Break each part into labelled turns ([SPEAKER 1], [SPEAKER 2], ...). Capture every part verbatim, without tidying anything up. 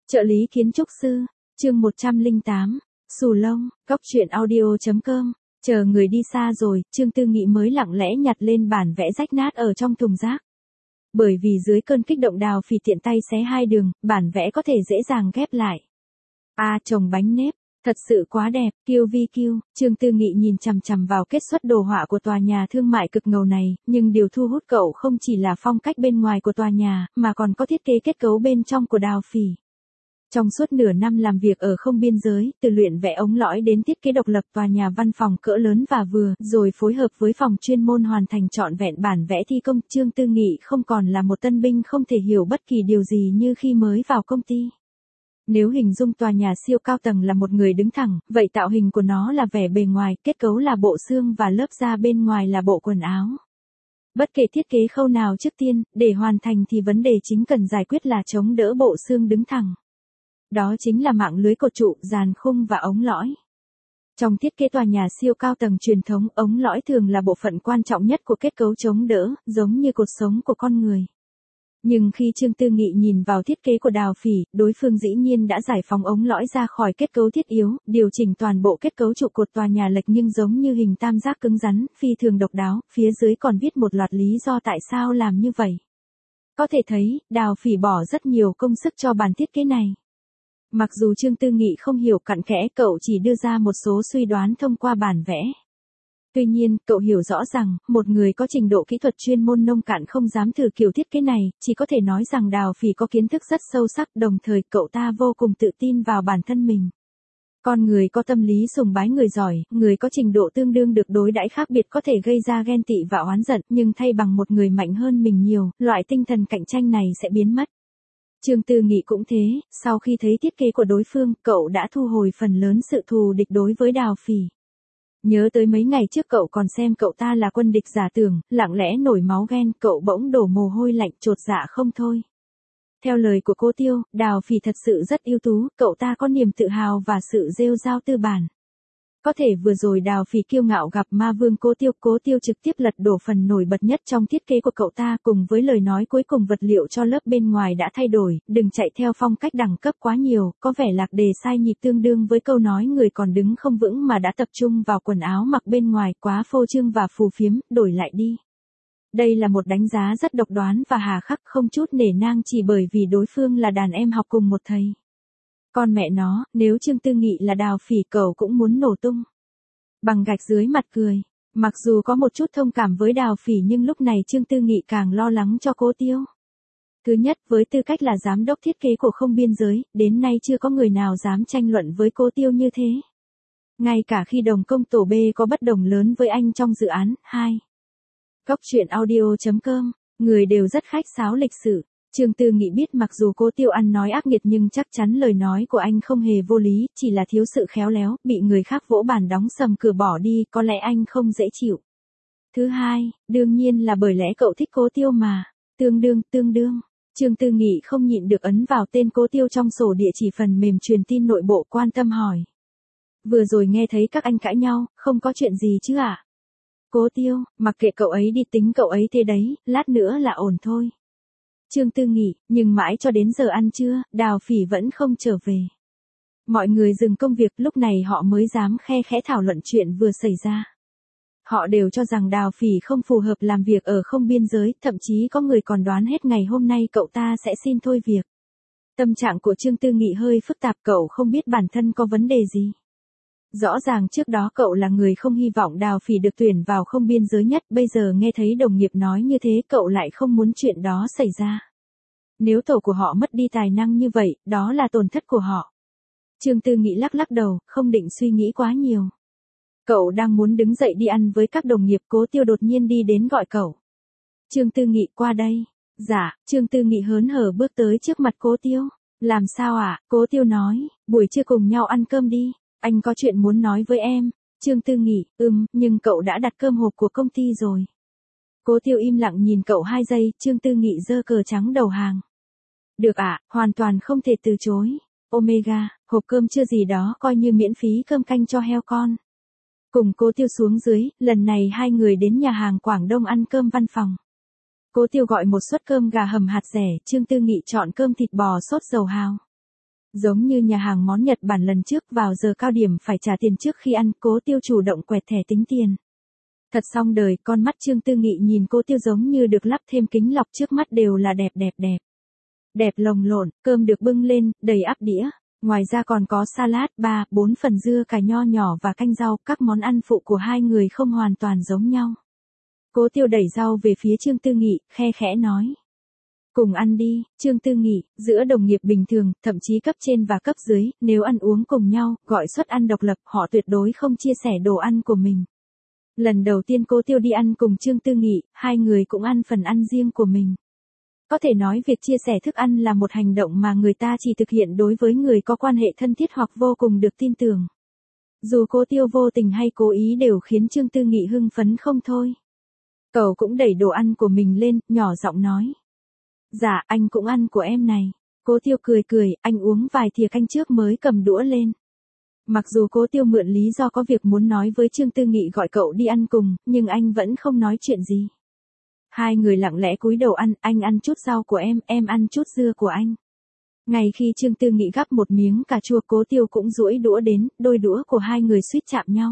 [SPEAKER 1] Trợ lý kiến trúc sư, chương một trăm lẻ tám, Xù Lông, Góc truyện audio chấm com. Chờ người đi xa rồi, Trương Tư Nghị mới lặng lẽ nhặt lên bản vẽ rách nát ở trong thùng rác. Bởi vì dưới cơn kích động Đào Phỉ tiện tay xé hai đường, bản vẽ có thể dễ dàng ghép lại. À, trồng bánh nếp, thật sự quá đẹp, kiêu vi kiêu. Trương Tư Nghị nhìn chằm chằm vào kết xuất đồ họa của tòa nhà thương mại cực ngầu này, nhưng điều thu hút cậu không chỉ là phong cách bên ngoài của tòa nhà, mà còn có thiết kế kết cấu bên trong của Đào Phỉ. Trong suốt nửa năm làm việc ở không biên giới, từ luyện vẽ ống lõi đến thiết kế độc lập tòa nhà văn phòng cỡ lớn và vừa, rồi phối hợp với phòng chuyên môn hoàn thành trọn vẹn bản vẽ thi công, Trương Tư Nghị không còn là một tân binh không thể hiểu bất kỳ điều gì như khi mới vào công ty. Nếu hình dung tòa nhà siêu cao tầng là một người đứng thẳng, vậy tạo hình của nó là vẻ bề ngoài, kết cấu là bộ xương và lớp da bên ngoài là bộ quần áo. Bất kể thiết kế khâu nào trước tiên, để hoàn thành thì vấn đề chính cần giải quyết là chống đỡ bộ xương đứng thẳng. Đó chính là mạng lưới cột trụ, giàn khung và ống lõi. Trong thiết kế tòa nhà siêu cao tầng truyền thống, ống lõi thường là bộ phận quan trọng nhất của kết cấu chống đỡ, giống như cột sống của con người. Nhưng khi Trương Tư Nghị nhìn vào thiết kế của Đào Phỉ, đối phương dĩ nhiên đã giải phóng ống lõi ra khỏi kết cấu thiết yếu, điều chỉnh toàn bộ kết cấu trụ cột tòa nhà lệch nhưng giống như hình tam giác cứng rắn, phi thường độc đáo, phía dưới còn viết một loạt lý do tại sao làm như vậy. Có thể thấy, Đào Phỉ bỏ rất nhiều công sức cho bản thiết kế này. Mặc dù Trương Tư Nghị không hiểu cặn kẽ, cậu chỉ đưa ra một số suy đoán thông qua bản vẽ. Tuy nhiên, cậu hiểu rõ rằng, một người có trình độ kỹ thuật chuyên môn nông cạn không dám thử kiểu thiết kế này, chỉ có thể nói rằng Đào Phỉ có kiến thức rất sâu sắc, đồng thời cậu ta vô cùng tự tin vào bản thân mình. Con người có tâm lý sùng bái người giỏi, người có trình độ tương đương được đối đãi khác biệt có thể gây ra ghen tị và oán giận, nhưng thay bằng một người mạnh hơn mình nhiều, loại tinh thần cạnh tranh này sẽ biến mất. Trương Tư Nghị cũng thế, sau khi thấy thiết kế của đối phương, cậu đã thu hồi phần lớn sự thù địch đối với Đào Phỉ. Nhớ tới mấy ngày trước cậu còn xem cậu ta là quân địch giả tưởng, lặng lẽ nổi máu ghen, cậu bỗng đổ mồ hôi lạnh, chột dạ không thôi. Theo lời của cô Tiêu, Đào Phỉ thật sự rất ưu tú, cậu ta có niềm tự hào và sự rêu rao tư bản. Có thể vừa rồi Đào Phỉ kiêu ngạo gặp ma vương Cố Tiêu, Cố Tiêu trực tiếp lật đổ phần nổi bật nhất trong thiết kế của cậu ta, cùng với lời nói cuối cùng vật liệu cho lớp bên ngoài đã thay đổi, đừng chạy theo phong cách đẳng cấp quá nhiều, có vẻ lạc đề sai nhịp tương đương với câu nói người còn đứng không vững mà đã tập trung vào quần áo mặc bên ngoài, quá phô trương và phù phiếm, đổi lại đi. Đây là một đánh giá rất độc đoán và hà khắc, không chút nể nang chỉ bởi vì đối phương là đàn em học cùng một thầy. Con mẹ nó, nếu Trương Tư Nghị là Đào Phỉ cậu cũng muốn nổ tung. Bằng gạch dưới mặt cười. Mặc dù có một chút thông cảm với Đào Phỉ nhưng lúc này Trương Tư Nghị càng lo lắng cho Cố Tiêu. Thứ nhất, với tư cách là giám đốc thiết kế của không biên giới, đến nay chưa có người nào dám tranh luận với Cố Tiêu như thế. Ngay cả khi đồng công tổ B có bất đồng lớn với anh trong dự án. Hai. Góc truyện audio chấm com, người đều rất khách sáo lịch sự. Trương Tư Nghị biết mặc dù Cố Tiêu ăn nói ác nghiệt nhưng chắc chắn lời nói của anh không hề vô lý, chỉ là thiếu sự khéo léo, bị người khác vỗ bàn đóng sầm cửa bỏ đi, có lẽ anh không dễ chịu. Thứ hai, đương nhiên là bởi lẽ cậu thích Cố Tiêu mà. Tương đương, tương đương. Trương Tư Nghị không nhịn được ấn vào tên Cố Tiêu trong sổ địa chỉ phần mềm truyền tin nội bộ, quan tâm hỏi. Vừa rồi nghe thấy các anh cãi nhau, không có chuyện gì chứ ạ? À? Cố Tiêu, mặc kệ cậu ấy đi, tính cậu ấy thế đấy, lát nữa là ổn thôi. Trương Tư Nghị, nhưng mãi cho đến giờ ăn trưa, Đào Phỉ vẫn không trở về. Mọi người dừng công việc, lúc này họ mới dám khe khẽ thảo luận chuyện vừa xảy ra. Họ đều cho rằng Đào Phỉ không phù hợp làm việc ở không biên giới, thậm chí có người còn đoán hết ngày hôm nay cậu ta sẽ xin thôi việc. Tâm trạng của Trương Tư Nghị hơi phức tạp, cậu không biết bản thân có vấn đề gì. Rõ ràng trước đó cậu là người không hy vọng Đào Phỉ được tuyển vào không biên giới nhất, bây giờ nghe thấy đồng nghiệp nói như thế cậu lại không muốn chuyện đó xảy ra. Nếu tổ của họ mất đi tài năng như vậy, đó là tổn thất của họ. Trương Tư Nghị lắc lắc đầu, không định suy nghĩ quá nhiều. Cậu đang muốn đứng dậy đi ăn với các đồng nghiệp, Cố Tiêu đột nhiên đi đến gọi cậu. Trương Tư Nghị, qua đây. Dạ, Trương Tư Nghị hớn hở bước tới trước mặt Cố Tiêu. Làm sao ạ? À? Cố Tiêu nói, buổi trưa cùng nhau ăn cơm đi. Anh có chuyện muốn nói với em. Trương Tư Nghị, ừm, nhưng cậu đã đặt cơm hộp của công ty rồi. Cố Tiêu im lặng nhìn cậu hai giây, Trương Tư Nghị giơ cờ trắng đầu hàng. Được ạ, à, hoàn toàn không thể từ chối. Omega, hộp cơm trưa gì đó coi như miễn phí cơm canh cho heo con. Cùng Cố Tiêu xuống dưới, lần này hai người đến nhà hàng Quảng Đông ăn cơm văn phòng. Cố Tiêu gọi một suất cơm gà hầm hạt rẻ, Trương Tư Nghị chọn cơm thịt bò sốt dầu hào. Giống như nhà hàng món Nhật Bản lần trước vào giờ cao điểm phải trả tiền trước khi ăn, Cố Tiêu chủ động quẹt thẻ tính tiền. Thật xong đời, con mắt Trương Tư Nghị nhìn Cố Tiêu giống như được lắp thêm kính lọc, trước mắt đều là đẹp đẹp đẹp. Đẹp lồng lộn, cơm được bưng lên, đầy ắp đĩa. Ngoài ra còn có salad, ba, bốn phần dưa cải nho nhỏ và canh rau, các món ăn phụ của hai người không hoàn toàn giống nhau. Cố Tiêu đẩy rau về phía Trương Tư Nghị, khe khẽ nói. Cùng ăn đi, Trương Tư Nghị, giữa đồng nghiệp bình thường, thậm chí cấp trên và cấp dưới, nếu ăn uống cùng nhau, gọi suất ăn độc lập, họ tuyệt đối không chia sẻ đồ ăn của mình. Lần đầu tiên Cố Tiêu đi ăn cùng Trương Tư Nghị, hai người cũng ăn phần ăn riêng của mình. Có thể nói việc chia sẻ thức ăn là một hành động mà người ta chỉ thực hiện đối với người có quan hệ thân thiết hoặc vô cùng được tin tưởng. Dù Cố Tiêu vô tình hay cố ý đều khiến Trương Tư Nghị hưng phấn không thôi. Cậu cũng đẩy đồ ăn của mình lên, nhỏ giọng nói. Dạ, anh cũng ăn của em này. Cố Tiêu cười cười, anh uống vài thìa canh trước mới cầm đũa lên. Mặc dù Cố Tiêu mượn lý do có việc muốn nói với Trương Tư Nghị gọi cậu đi ăn cùng, nhưng anh vẫn không nói chuyện gì. Hai người lặng lẽ cúi đầu ăn, anh ăn chút rau của em, em ăn chút dưa của anh. Ngay khi Trương Tư Nghị gắp một miếng cà chua, Cố Tiêu cũng duỗi đũa đến, đôi đũa của hai người suýt chạm nhau.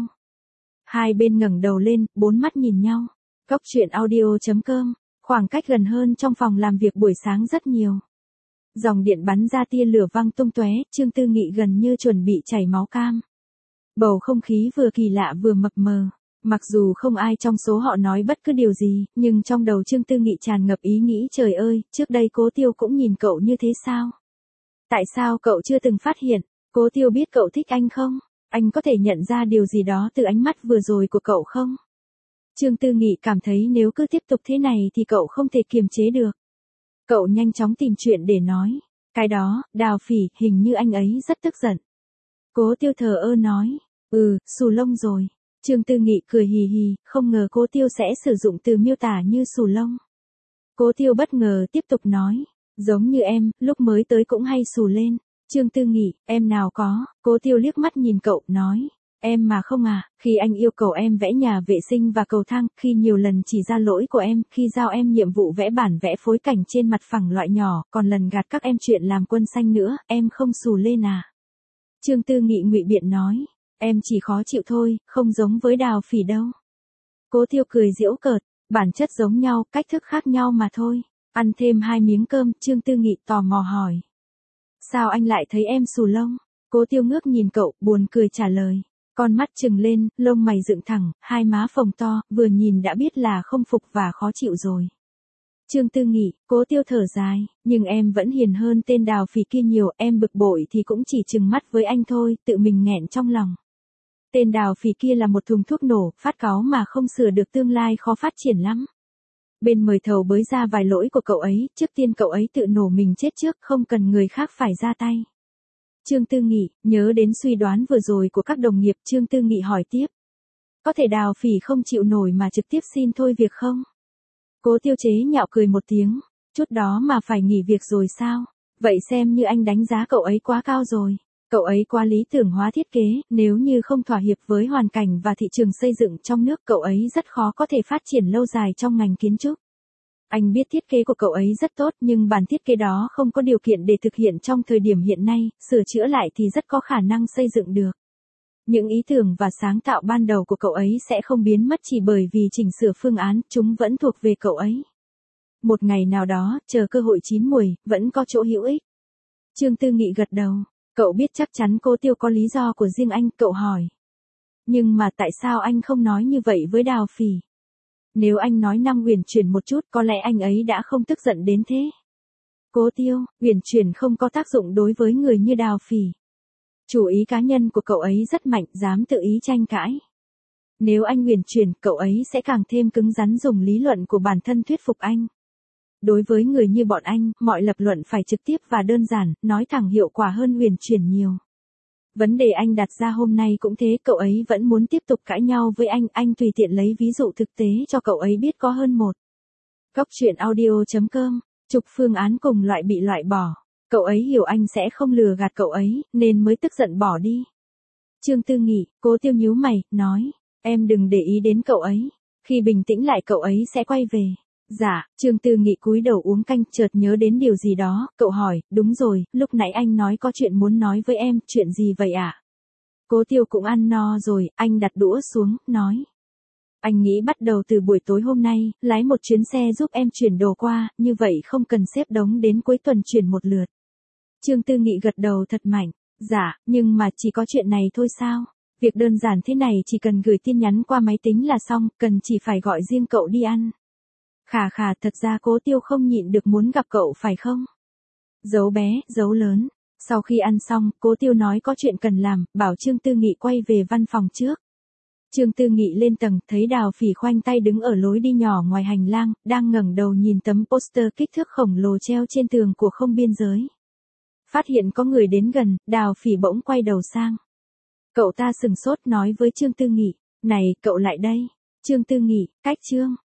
[SPEAKER 1] Hai bên ngẩng đầu lên, bốn mắt nhìn nhau. Cốc truyện audio chấm com, khoảng cách gần hơn trong phòng làm việc buổi sáng rất nhiều. Dòng điện bắn ra tia lửa văng tung tóe, Trương Tư Nghị gần như chuẩn bị chảy máu cam. Bầu không khí vừa kỳ lạ vừa mập mờ. Mặc dù không ai trong số họ nói bất cứ điều gì, nhưng trong đầu Trương Tư Nghị tràn ngập ý nghĩ trời ơi, trước đây Cố Tiêu cũng nhìn cậu như thế sao? Tại sao cậu chưa từng phát hiện? Cố Tiêu biết cậu thích anh không? Anh có thể nhận ra điều gì đó từ ánh mắt vừa rồi của cậu không? Trương Tư Nghị cảm thấy nếu cứ tiếp tục thế này thì cậu không thể kiềm chế được. Cậu nhanh chóng tìm chuyện để nói. Cái đó, Đào Phỉ, hình như anh ấy rất tức giận. Cố Tiêu thờ ơ nói. Ừ, xù lông rồi. Trương Tư Nghị cười hì hì, không ngờ Cố Tiêu sẽ sử dụng từ miêu tả như xù lông. Cố Tiêu bất ngờ tiếp tục nói. Giống như em, lúc mới tới cũng hay xù lên. Trương Tư Nghị, em nào có. Cố Tiêu liếc mắt nhìn cậu, nói. Em mà không à, khi anh yêu cầu em vẽ nhà vệ sinh và cầu thang, khi nhiều lần chỉ ra lỗi của em, khi giao em nhiệm vụ vẽ bản vẽ phối cảnh trên mặt phẳng loại nhỏ, còn lần gạt các em chuyện làm quân xanh nữa, em không xù lên à. Trương Tư Nghị ngụy biện nói, em chỉ khó chịu thôi, không giống với Đào Phỉ đâu. Cố Tiêu cười giễu cợt, bản chất giống nhau, cách thức khác nhau mà thôi. Ăn thêm hai miếng cơm, Trương Tư Nghị tò mò hỏi. Sao anh lại thấy em xù lông? Cố Tiêu ngước nhìn cậu, buồn cười trả lời. Con mắt trừng lên, lông mày dựng thẳng, hai má phồng to, vừa nhìn đã biết là không phục và khó chịu rồi. Trương Tư Nghị, Cố Tiêu thở dài, nhưng em vẫn hiền hơn tên Đào Phỉ kia nhiều, em bực bội thì cũng chỉ trừng mắt với anh thôi, tự mình nghẹn trong lòng. Tên Đào Phỉ kia là một thùng thuốc nổ, phát cáu mà không sửa được tương lai khó phát triển lắm. Bên mời thầu bới ra vài lỗi của cậu ấy, trước tiên cậu ấy tự nổ mình chết trước, không cần người khác phải ra tay. Trương Tư Nghị, nhớ đến suy đoán vừa rồi của các đồng nghiệp, Trương Tư Nghị hỏi tiếp. Có thể Đào Phỉ không chịu nổi mà trực tiếp xin thôi việc không? Cố Tiêu chế nhạo cười một tiếng, chút đó mà phải nghỉ việc rồi sao? Vậy xem như anh đánh giá cậu ấy quá cao rồi. Cậu ấy quá lý tưởng hóa thiết kế, nếu như không thỏa hiệp với hoàn cảnh và thị trường xây dựng trong nước, cậu ấy rất khó có thể phát triển lâu dài trong ngành kiến trúc. Anh biết thiết kế của cậu ấy rất tốt, nhưng bản thiết kế đó không có điều kiện để thực hiện trong thời điểm hiện nay, sửa chữa lại thì rất có khả năng xây dựng được. Những ý tưởng và sáng tạo ban đầu của cậu ấy sẽ không biến mất chỉ bởi vì chỉnh sửa phương án, chúng vẫn thuộc về cậu ấy. Một ngày nào đó, chờ cơ hội chín muồi, vẫn có chỗ hữu ích. Trương Tư Nghị gật đầu. Cậu biết chắc chắn Cố Tiêu có lý do của riêng anh, cậu hỏi. Nhưng mà tại sao anh không nói như vậy với Đào Phỉ? Nếu anh nói năng uyển chuyển một chút, có lẽ anh ấy đã không tức giận đến thế. Cố Tiêu, uyển chuyển không có tác dụng đối với người như Đào Phỉ. Chủ ý cá nhân của cậu ấy rất mạnh, dám tự ý tranh cãi. Nếu anh uyển chuyển, cậu ấy sẽ càng thêm cứng rắn dùng lý luận của bản thân thuyết phục anh. Đối với người như bọn anh, mọi lập luận phải trực tiếp và đơn giản, nói thẳng hiệu quả hơn uyển chuyển nhiều. Vấn đề anh đặt ra hôm nay cũng thế, cậu ấy vẫn muốn tiếp tục cãi nhau với anh, anh tùy tiện lấy ví dụ thực tế cho cậu ấy biết có hơn một. Cốc truyện audio chấm com, chục phương án cùng loại bị loại bỏ. Cậu ấy hiểu anh sẽ không lừa gạt cậu ấy, nên mới tức giận bỏ đi. Trương Tư Nghị, Cố Tiêu nhíu mày, nói, em đừng để ý đến cậu ấy. Khi bình tĩnh lại cậu ấy sẽ quay về. Dạ, Trương Tư Nghị cúi đầu uống canh, chợt nhớ đến điều gì đó, cậu hỏi, đúng rồi, lúc nãy anh nói có chuyện muốn nói với em, chuyện gì vậy ạ? À? Cố Tiêu cũng ăn no rồi, anh đặt đũa xuống, nói. Anh nghĩ bắt đầu từ buổi tối hôm nay, lái một chuyến xe giúp em chuyển đồ qua, như vậy không cần xếp đống đến cuối tuần chuyển một lượt. Trương Tư Nghị gật đầu thật mạnh, dạ, nhưng mà chỉ có chuyện này thôi sao? Việc đơn giản thế này chỉ cần gửi tin nhắn qua máy tính là xong, cần chỉ phải gọi riêng cậu đi ăn. Khà khà, thật ra Cố Tiêu không nhịn được muốn gặp cậu phải không? Dấu bé, dấu lớn. Sau khi ăn xong, Cố Tiêu nói có chuyện cần làm, bảo Trương Tư Nghị quay về văn phòng trước. Trương Tư Nghị lên tầng, thấy Đào Phỉ khoanh tay đứng ở lối đi nhỏ ngoài hành lang, đang ngẩng đầu nhìn tấm poster kích thước khổng lồ treo trên tường của Không Biên Giới. Phát hiện có người đến gần, Đào Phỉ bỗng quay đầu sang. Cậu ta sừng sốt nói với Trương Tư Nghị, này, cậu lại đây. Trương Tư Nghị, cách Trương.